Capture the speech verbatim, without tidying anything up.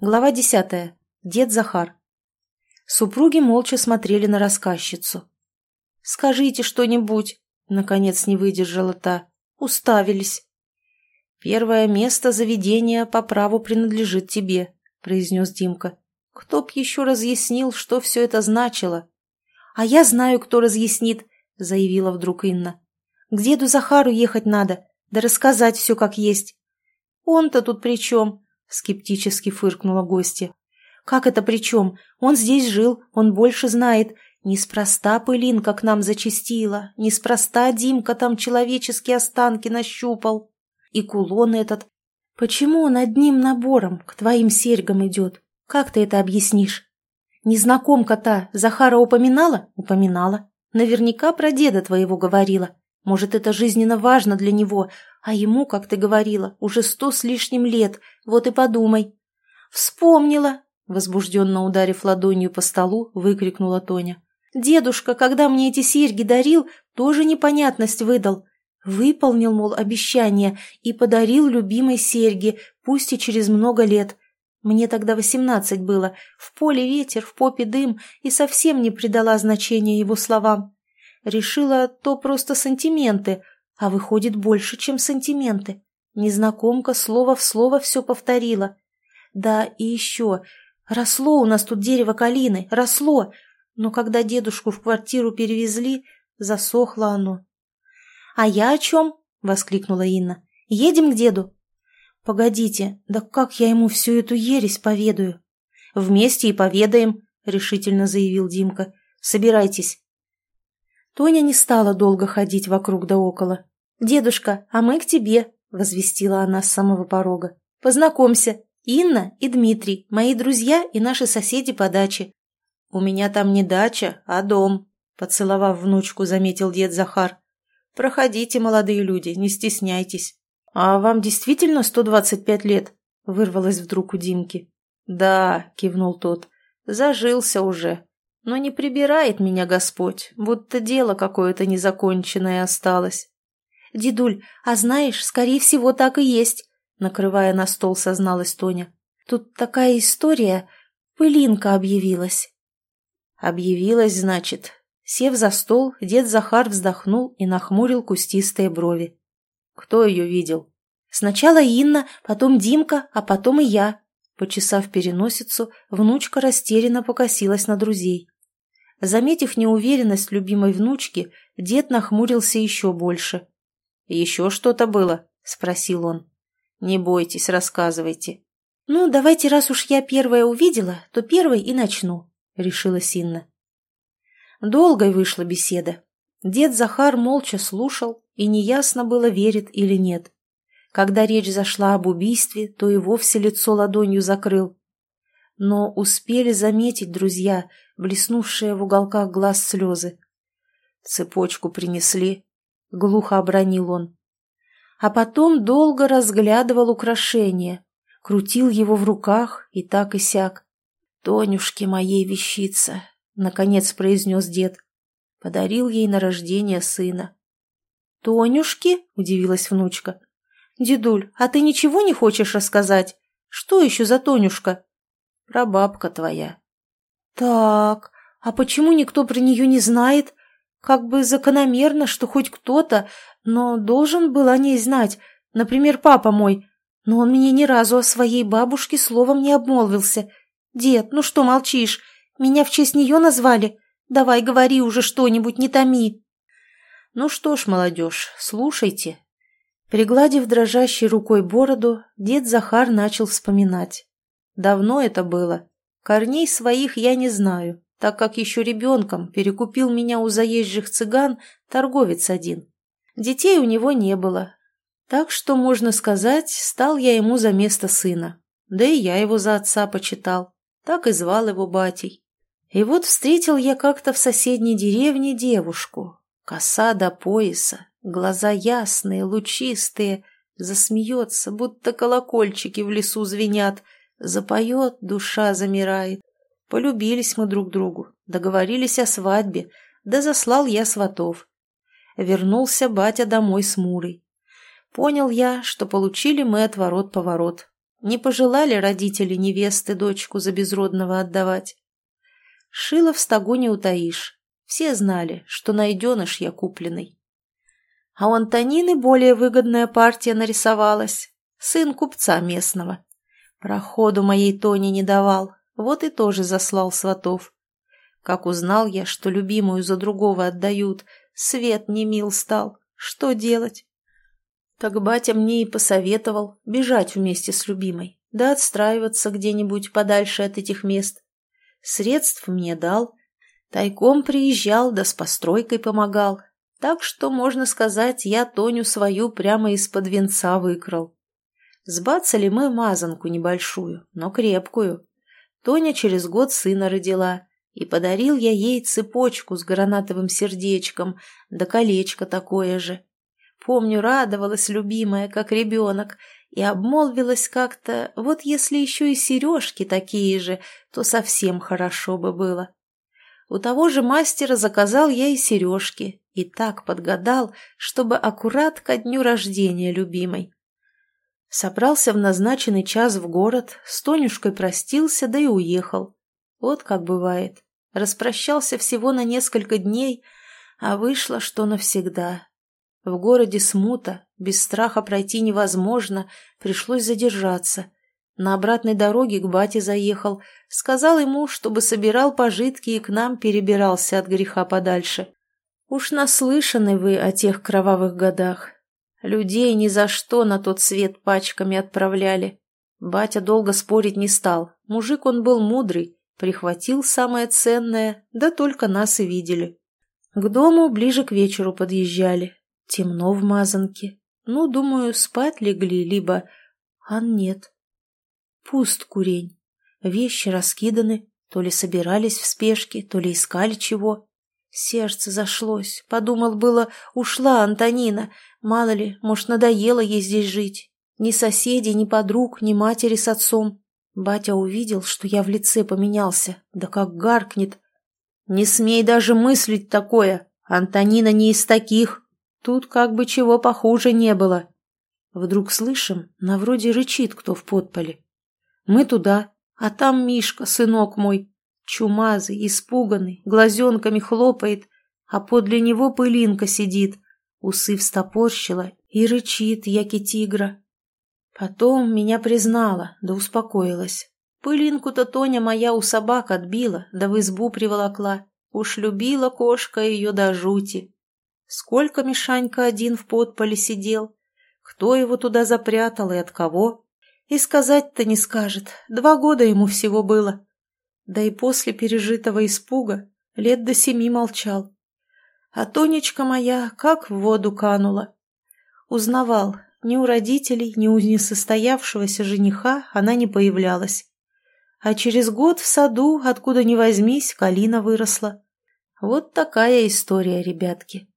Глава десятая. Дед Захар. Супруги молча смотрели на рассказчицу. «Скажите что-нибудь», — наконец не выдержала та. «Уставились». «Первое место заведения по праву принадлежит тебе», — произнес Димка. «Кто б еще разъяснил, что все это значило?» «А я знаю, кто разъяснит», — заявила вдруг Инна. «К деду Захару ехать надо, да рассказать все как есть». «Он-то тут при чем?» — скептически фыркнула гостья. «Как это при чем? Он здесь жил, он больше знает. Неспроста пылинка к нам зачастила, неспроста Димка там человеческие останки нащупал. И кулон этот. Почему он одним набором к твоим серьгам идет? Как ты это объяснишь? Незнакомка-то Захара упоминала? Упоминала. Наверняка про деда твоего говорила. Может, это жизненно важно для него, а ему, как ты говорила, уже сто с лишним лет, вот и подумай». «Вспомнила!» — возбужденно ударив ладонью по столу, выкрикнула Тоня. «Дедушка, когда мне эти серьги дарил, тоже непонятность выдал. Выполнил, мол, обещание и подарил любимой серьги, пусть и через много лет. Мне тогда восемнадцать было, в поле ветер, в попе дым, и совсем не придала значения его словам. Решила, то просто сантименты, а выходит больше, чем сантименты. Незнакомка слово в слово все повторила. Да, и еще, росло у нас тут дерево калины, росло, но когда дедушку в квартиру перевезли, засохло оно». «А я о чем?» — воскликнула Инна. «Едем к деду?» «Погодите, да как я ему всю эту ересь поведаю?» «Вместе и поведаем», — решительно заявил Димка. «Собирайтесь». Тоня не стала долго ходить вокруг да около. «Дедушка, а мы к тебе», — возвестила она с самого порога. «Познакомься, Инна и Дмитрий, мои друзья и наши соседи по даче». «У меня там не дача, а дом», — поцеловав внучку, заметил дед Захар. «Проходите, молодые люди, не стесняйтесь». «А вам действительно сто двадцать пять лет?» — вырвалось вдруг у Димки. «Да», — кивнул тот, — «зажился уже. Но не прибирает меня Господь, будто дело какое-то незаконченное осталось». «Дедуль, а знаешь, скорее всего, так и есть», — накрывая на стол, созналась Тоня. «Тут такая история. Пылинка объявилась». «Объявилась, значит». Сев за стол, дед Захар вздохнул и нахмурил кустистые брови. «Кто ее видел?» «Сначала Инна, потом Димка, а потом и я». Почесав переносицу, внучка растерянно покосилась на друзей. Заметив неуверенность любимой внучки, дед нахмурился еще больше. «Еще что-то было?» — спросил он. «Не бойтесь, рассказывайте». «Ну, давайте, раз уж я первая увидела, то первой и начну», — решилась Инна. Долгой вышла беседа. Дед Захар молча слушал, и неясно было, верит или нет. Когда речь зашла об убийстве, то и вовсе лицо ладонью закрыл. Но успели заметить друзья, блеснувшие в уголках глаз слезы. «Цепочку принесли», — глухо обронил он. А потом долго разглядывал украшение, крутил его в руках и так и сяк. «Тонюшке моей вещица», — наконец произнес дед. Подарил ей на рождение сына. «Тонюшки?» — удивилась внучка. «Дедуль, а ты ничего не хочешь рассказать? Что еще за Тонюшка?» «Прабабка твоя». «Так, а почему никто про нее не знает? Как бы закономерно, что хоть кто-то, но должен был о ней знать, например, папа мой. Но он мне ни разу о своей бабушке словом не обмолвился. Дед, ну что молчишь? Меня в честь нее назвали? Давай говори уже что-нибудь, не томи». «Ну что ж, молодежь, слушайте». Пригладив дрожащей рукой бороду, дед Захар начал вспоминать. Давно это было. Корней своих я не знаю, так как еще ребенком перекупил меня у заезжих цыган торговец один. Детей у него не было. Так что, можно сказать, стал я ему за место сына. Да и я его за отца почитал. Так и звал его батей. И вот встретил я как-то в соседней деревне девушку. Коса до пояса, глаза ясные, лучистые. Засмеется, будто колокольчики в лесу звенят. Запоет, душа замирает. Полюбились мы друг другу, договорились о свадьбе, да заслал я сватов. Вернулся батя домой с Мурой. Понял я, что получили мы отворот-поворот. Не пожелали родители невесты дочку за безродного отдавать. Шило в стогу не утаишь. Все знали, что найденыш я купленный. А у Антонины более выгодная партия нарисовалась. Сын купца местного. Проходу моей Тоне не давал, вот и тоже заслал сватов. Как узнал я, что любимую за другого отдают, свет не мил стал. Что делать? Так батя мне и посоветовал бежать вместе с любимой, да отстраиваться где-нибудь подальше от этих мест. Средств мне дал, тайком приезжал, да с постройкой помогал. Так что, можно сказать, я Тоню свою прямо из-под венца выкрал. Сбацали мы мазанку небольшую, но крепкую. Тоня через год сына родила, и подарил я ей цепочку с гранатовым сердечком, да колечко такое же. Помню, радовалась любимая, как ребенок, и обмолвилась как-то, вот если еще и сережки такие же, то совсем хорошо бы было. У того же мастера заказал я и сережки, и так подгадал, чтобы аккурат ко дню рождения любимой. Собрался в назначенный час в город, с Тонюшкой простился, да и уехал. Вот как бывает. Распрощался всего на несколько дней, а вышло, что навсегда. В городе смута, без страха пройти невозможно, пришлось задержаться. На обратной дороге к бате заехал, сказал ему, чтобы собирал пожитки и к нам перебирался от греха подальше. Уж наслышаны вы о тех кровавых годах. Людей ни за что на тот свет пачками отправляли. Батя долго спорить не стал, мужик он был мудрый, прихватил самое ценное, да только нас и видели. К дому ближе к вечеру подъезжали. Темно в мазанке. Ну, думаю, спать легли, либо... А нет. Пуст курень. Вещи раскиданы, то ли собирались в спешке, то ли искали чего. Сердце зашлось. Подумал было, ушла Антонина. Мало ли, может, надоело ей здесь жить. Ни соседей, ни подруг, ни матери с отцом. Батя увидел, что я в лице поменялся. Да как гаркнет. «Не смей даже мыслить такое. Антонина не из таких. Тут как бы чего похуже не было». Вдруг слышим, на вроде рычит кто в подполе. Мы туда, а там Мишка, сынок мой. Чумазый, испуганный, глазенками хлопает, а подле него пылинка сидит. Усы встопорщила и рычит, яки тигра. Потом меня признала, да успокоилась. Пылинку-то Тоня моя у собак отбила, да в избу приволокла. Уж любила кошка ее до жути. Сколько Мишанька один в подполе сидел? Кто его туда запрятал и от кого? И сказать-то не скажет, два года ему всего было. Да и после пережитого испуга лет до семи молчал. А Тонечка моя как в воду канула. Узнавал, ни у родителей, ни у несостоявшегося жениха она не появлялась. А через год в саду, откуда ни возьмись, калина выросла. Вот такая история, ребятки.